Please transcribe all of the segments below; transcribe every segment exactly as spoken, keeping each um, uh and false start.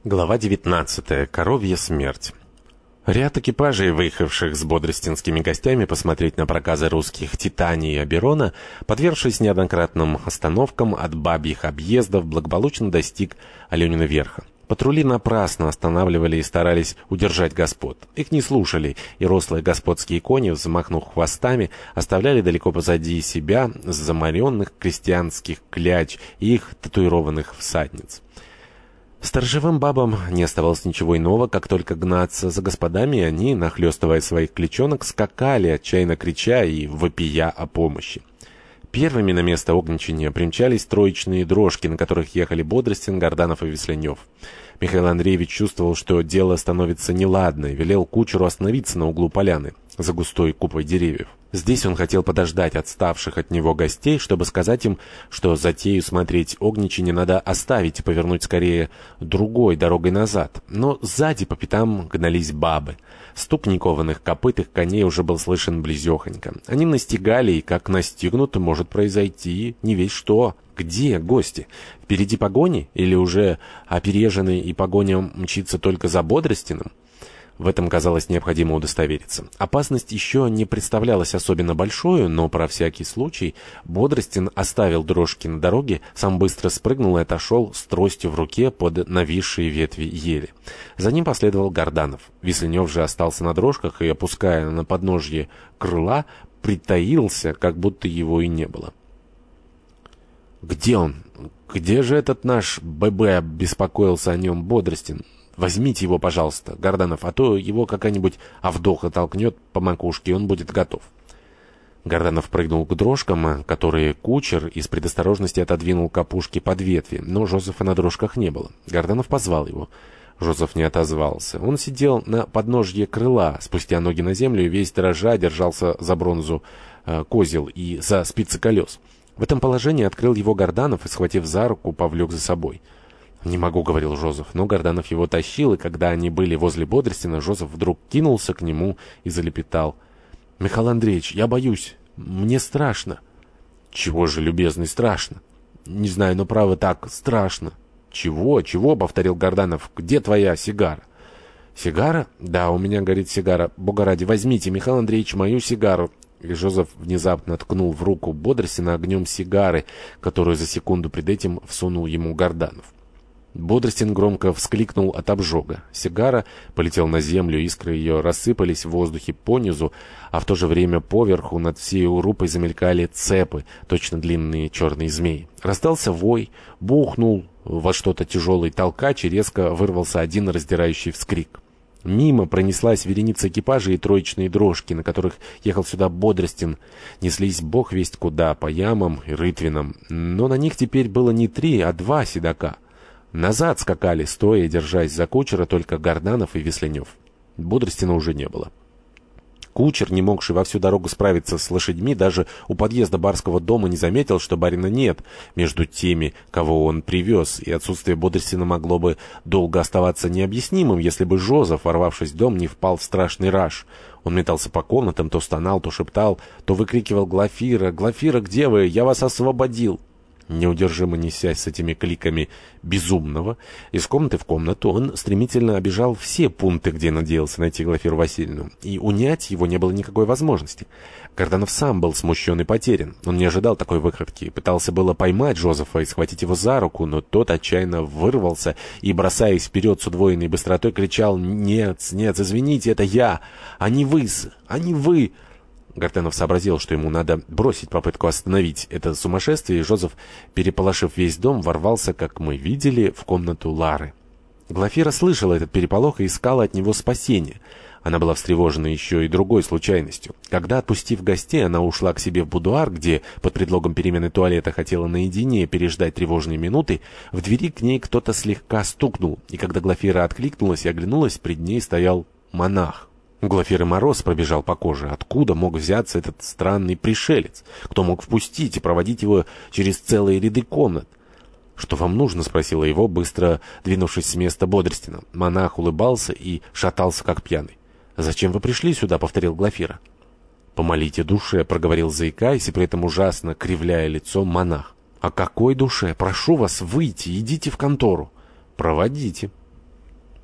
Глава девятнадцатая. Коровья смерть. Ряд экипажей, выехавших с бодростинскими гостями посмотреть на проказы русских Титании и Оберона, подвергшись неоднократным остановкам от бабьих объездов, благополучно достиг Аленина верха. Патрули напрасно останавливали и старались удержать господ. Их не слушали, и рослые господские кони, взмахнув хвостами, оставляли далеко позади себя замаренных крестьянских кляч и их татуированных всадниц. Сторожевым бабам не оставалось ничего иного, как только гнаться за господами, и они, нахлёстывая своих клячонок, скакали, отчаянно крича и вопия о помощи. Первыми на место огничания примчались троечные дрожки, на которых ехали Бодростин, Горданов и Весленев. Михаил Андреевич чувствовал, что дело становится неладно, и велел кучеру остановиться на углу поляны, за густой купой деревьев. Здесь он хотел подождать отставших от него гостей, чтобы сказать им, что затею смотреть огничание надо оставить и повернуть скорее другой дорогой назад. Но сзади по пятам гнались бабы. Стук никованных копыт их коней уже был слышен близехонько. Они настигали, и как настигнут, может произойти не весь что. Где гости? Впереди погони? Или уже опереженный и погоня мчится только за Бодростиным? В этом казалось необходимо удостовериться. Опасность еще не представлялась особенно большой, но про всякий случай Бодростин оставил дрожки на дороге, сам быстро спрыгнул и отошел с тростью в руке под нависшие ветви ели. За ним последовал Горданов. Весленев же остался на дрожках и, опуская на подножье крыла, притаился, как будто его и не было. «Где он? Где же этот наш ББ?» — беспокоился о нем Бодростин. «Возьмите его, пожалуйста, Горданов, а то его какая-нибудь Авдоха толкнет по макушке, и он будет готов». Горданов прыгнул к дрожкам, которые кучер из предосторожности отодвинул к опушке под ветви, но Жозефа на дрожках не было. Горданов позвал его. Жозеф не отозвался. Он сидел на подножье крыла, спустя ноги на землю, и весь дрожа держался за бронзу э, козел и за спицы колес. В этом положении открыл его Горданов и, схватив за руку, повлек за собой. «Не могу», — говорил Жозеф, но Горданов его тащил, и когда они были возле Бодростина, Жозеф вдруг кинулся к нему и залепетал: «Михаил Андреевич, я боюсь, мне страшно». «Чего же, любезный, страшно?» «Не знаю, но право так, страшно». «Чего, чего?» — повторил Горданов. «Где твоя сигара?» «Сигара? Да, у меня горит сигара. Бога ради, возьмите, Михаил Андреевич, мою сигару». И Жозеф внезапно ткнул в руку Бодростина огнем сигары, которую за секунду пред этим всунул ему Горданов. Бодростин громко вскликнул от обжога. Сигара полетела на землю, искры ее рассыпались в воздухе понизу, а в то же время поверху над всей группой замелькали цепы, точно длинные черные змеи. Раздался вой, бухнул во что-то тяжелый толкач, и резко вырвался один раздирающий вскрик. Мимо пронеслась вереница экипажей и троечные дрожки, на которых ехал сюда Бодростин. Неслись бог весть куда, по ямам и рытвинам, но на них теперь было не три, а два седока. Назад скакали, стоя и держась за кучера, только Горданов и Весленев. Бодростина уже не было. Кучер, не могший во всю дорогу справиться с лошадьми, даже у подъезда барского дома не заметил, что барина нет между теми, кого он привез, и отсутствие Бодростина могло бы долго оставаться необъяснимым, если бы Жозеф, ворвавшись в дом, не впал в страшный раж. Он метался по комнатам, то стонал, то шептал, то выкрикивал: «Глафира! Глафира, где вы? Я вас освободил!» Неудержимо несясь с этими кликами безумного, из комнаты в комнату, он стремительно обежал все пункты, где надеялся найти Глафиру Васильевну, и унять его не было никакой возможности. Горданов сам был смущен и потерян. Он не ожидал такой выходки, пытался было поймать Жозефа и схватить его за руку, но тот отчаянно вырвался и, бросаясь вперед с удвоенной быстротой, кричал: «Нет, нет, извините, это я, а не вы, а не вы!» Горданов сообразил, что ему надо бросить попытку остановить это сумасшествие, и Жозеф, переполошив весь дом, ворвался, как мы видели, в комнату Лары. Глафира слышала этот переполох и искала от него спасения. Она была встревожена еще и другой случайностью. Когда, отпустив гостей, она ушла к себе в будуар, где под предлогом перемены туалета хотела наедине переждать тревожные минуты, в двери к ней кто-то слегка стукнул, и когда Глафира откликнулась и оглянулась, пред ней стоял монах. У Глафиры мороз пробежал по коже. Откуда мог взяться этот странный пришелец? Кто мог впустить и проводить его через целые ряды комнат? «Что вам нужно?» — спросила его, быстро двинувшись с места Бодростина. Монах улыбался и шатался, как пьяный. «Зачем вы пришли сюда?» — повторил Глафира. «Помолите душе», — проговорил, заикаясь, и при этом ужасно кривляя лицо, монах. «О какой душе? Прошу вас, выйти, идите в контору». «Проводите».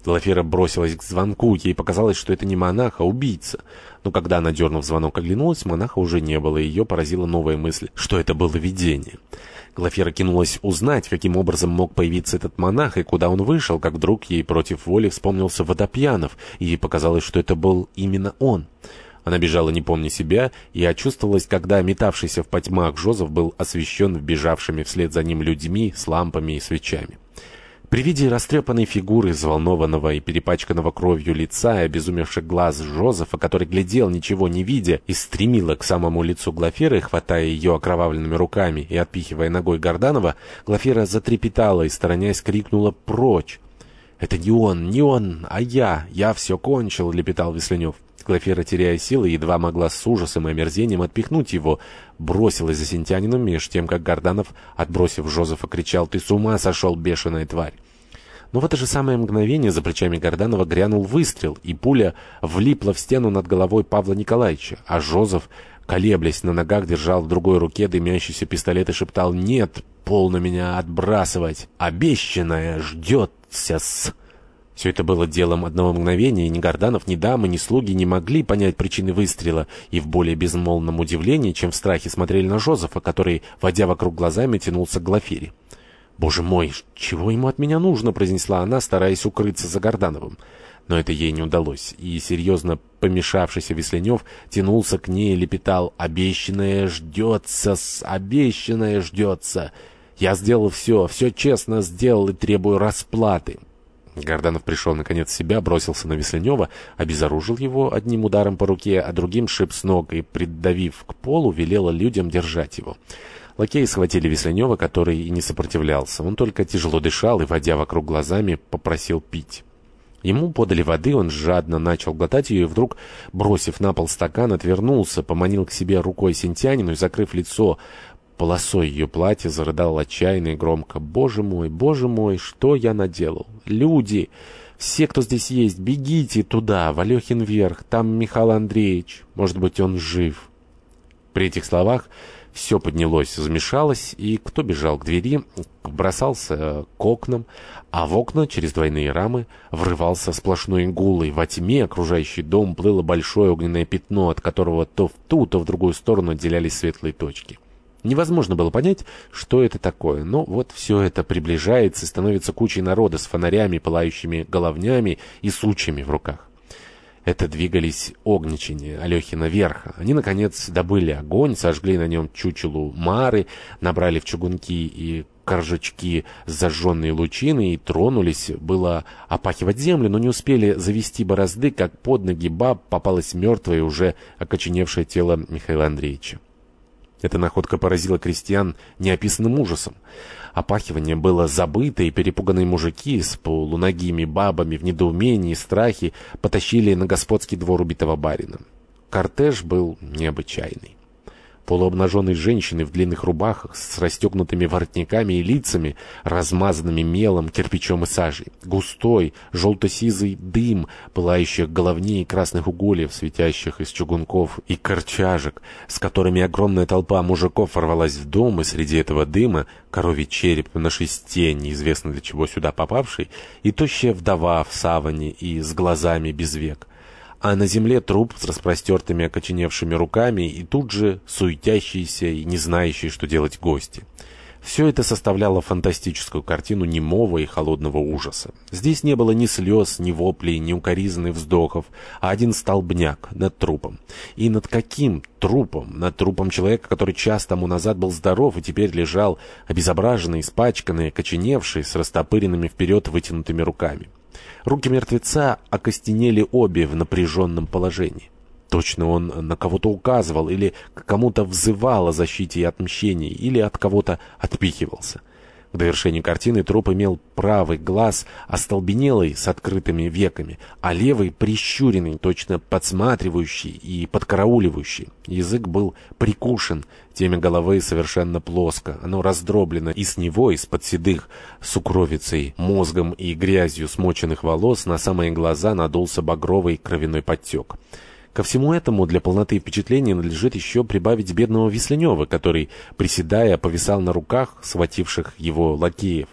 Глафира бросилась к звонку. Ей показалось, что это не монах, а убийца. Но когда она, дернув звонок, оглянулась, монаха уже не было, и ее поразила новая мысль, что это было видение. Глафира кинулась узнать, каким образом мог появиться этот монах и куда он вышел, как вдруг ей против воли вспомнился Водопьянов, и ей показалось, что это был именно он. Она бежала, не помня себя, и очувствовалась, когда метавшийся в потьмах Жозеф был освещен бежавшими вслед за ним людьми с лампами и свечами. При виде растрепанной фигуры, взволнованного и перепачканного кровью лица и обезумевших глаз Жозефа, который глядел, ничего не видя, и стремила к самому лицу Глафиры, хватая ее окровавленными руками и отпихивая ногой Горданова, Глафира затрепетала и, сторонясь, крикнула «Прочь!». «Это не он, не он, а я! Я все кончил!» — лепетал Весленев. Глафира, теряя силы, едва могла с ужасом и омерзением отпихнуть его, бросилась за синтянином, меж тем, как Горданов, отбросив Жозефа, кричал «Ты с ума сошел, бешеная тварь!». Но в это же самое мгновение за плечами Горданова грянул выстрел, и пуля влипла в стену над головой Павла Николаевича, а Жозеф, колеблясь на ногах, держал в другой руке дымящийся пистолет и шептал «Нет, полно меня отбрасывать! Обещанное ждется-с!». Все это было делом одного мгновения, и ни Горданов, ни дамы, ни слуги не могли понять причины выстрела, и в более безмолвном удивлении, чем в страхе, смотрели на Жозефа, который, водя вокруг глазами, тянулся к Глафире. «Боже мой, чего ему от меня нужно?» — произнесла она, стараясь укрыться за Гордановым. Но это ей не удалось, и серьезно помешавшийся Весленев тянулся к ней и лепетал «Обещанное ждется-с, обещанное ждется! Я сделал все, все честно сделал и требую расплаты!» Горданов пришел наконец в себя, бросился на Весленева, обезоружил его одним ударом по руке, а другим шип с ног и, придавив к полу, велел людям держать его. Лакеи схватили Весленева, который и не сопротивлялся. Он только тяжело дышал и, водя вокруг глазами, попросил пить. Ему подали воды, он жадно начал глотать ее и вдруг, бросив на пол стакан, отвернулся, поманил к себе рукой синтянину и, закрыв лицо полосой ее платья, зарыдал отчаянно и громко: «Боже мой, боже мой, что я наделал? Люди! Все, кто здесь есть, бегите туда, в Алехин верх, там Михаил Андреевич, может быть, он жив». При этих словах все поднялось, замешалось, и кто бежал к двери, бросался к окнам, а в окна через двойные рамы врывался сплошной гул, и во тьме окружающий дом плыло большое огненное пятно, от которого то в ту, то в другую сторону отделялись светлые точки. Невозможно было понять, что это такое, но вот все это приближается и становится кучей народа с фонарями, пылающими головнями и сучьями в руках. Это двигались огничане Алехина верха. Они, наконец, добыли огонь, сожгли на нем чучелу Мары, набрали в чугунки и коржачки зажженные лучины и тронулись было опахивать землю, но не успели завести борозды, как под ноги баб попалось мертвое, уже окоченевшее тело Михаила Андреевича. Эта находка поразила крестьян неописанным ужасом. Опахивание было забыто, и перепуганные мужики с полуногими бабами в недоумении и страхе потащили на господский двор убитого барина. Кортеж был необычайный. Полуобнаженные женщины в длинных рубахах с расстегнутыми воротниками и лицами, размазанными мелом, кирпичом и сажей. Густой, желто-сизый дым, пылающих головней и красных угольев, светящих из чугунков и корчажек, с которыми огромная толпа мужиков ворвалась в дом, и среди этого дыма коровий череп на шесте, неизвестно для чего сюда попавший, и тощая вдова в саване и с глазами без век. А на земле труп с распростертыми окоченевшими руками и тут же суетящиеся и не знающие, что делать гости. Все это составляло фантастическую картину немого и холодного ужаса. Здесь не было ни слез, ни воплей, ни укоризны вздохов, а один столбняк над трупом. И над каким трупом? Над трупом человека, который час тому назад был здоров и теперь лежал обезображенный, испачканный, окоченевший, с растопыренными вперед вытянутыми руками. Руки мертвеца окостенели обе в напряженном положении. Точно он на кого-то указывал, или к кому-то взывал о защите и отмщении, или от кого-то отпихивался. К довершению картины труп имел правый глаз остолбенелый с открытыми веками, а левый прищуренный, точно подсматривающий и подкарауливающий. Язык был прикушен, темя головы совершенно плоско, оно раздроблено, и с него, из-под седых сукровицей, мозгом и грязью смоченных волос, на самые глаза надулся багровый кровяной подтек. Ко всему этому для полноты впечатления надлежит еще прибавить бедного Весленева, который, приседая, повисал на руках схвативших его лакеев,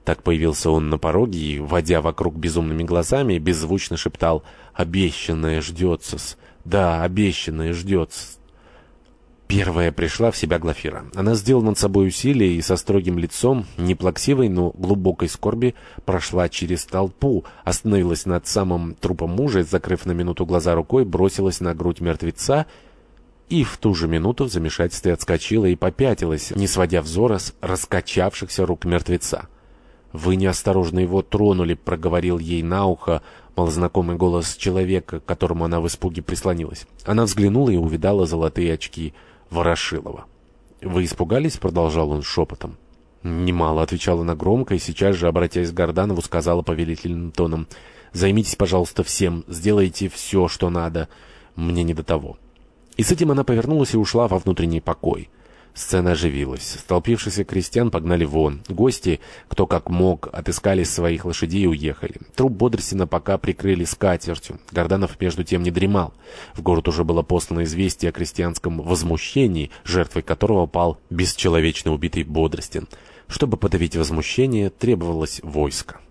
Так появился он на пороге и, водя вокруг безумными глазами, беззвучно шептал: «Обещанное ждется-с! Да, обещанное ждется-с!» Первая пришла в себя Глафира. Она сделала над собой усилие и со строгим лицом, не плаксивой, но глубокой скорби, прошла через толпу, остановилась над самым трупом мужа, закрыв на минуту глаза рукой, бросилась на грудь мертвеца и в ту же минуту в замешательстве отскочила и попятилась, не сводя взора с раскачавшихся рук мертвеца. «Вы неосторожно его тронули», — проговорил ей на ухо малознакомый голос человека, к которому она в испуге прислонилась. Она взглянула и увидала золотые очки Ворошилова. «Вы испугались?» — продолжал он шепотом. «Немало», — отвечала она громко, и сейчас же, обратясь к Гарданову, сказала повелительным тоном: «Займитесь, пожалуйста, всем, сделайте все, что надо, мне не до того». И с этим она повернулась и ушла во внутренний покой. Сцена оживилась. Столпившихся крестьян погнали вон. Гости, кто как мог, отыскали своих лошадей и уехали. Труп Бодростина пока прикрыли скатертью. Горданов между тем не дремал. В город уже было послано известие о крестьянском возмущении, жертвой которого пал бесчеловечно убитый Бодростин. Чтобы подавить возмущение, требовалось войско.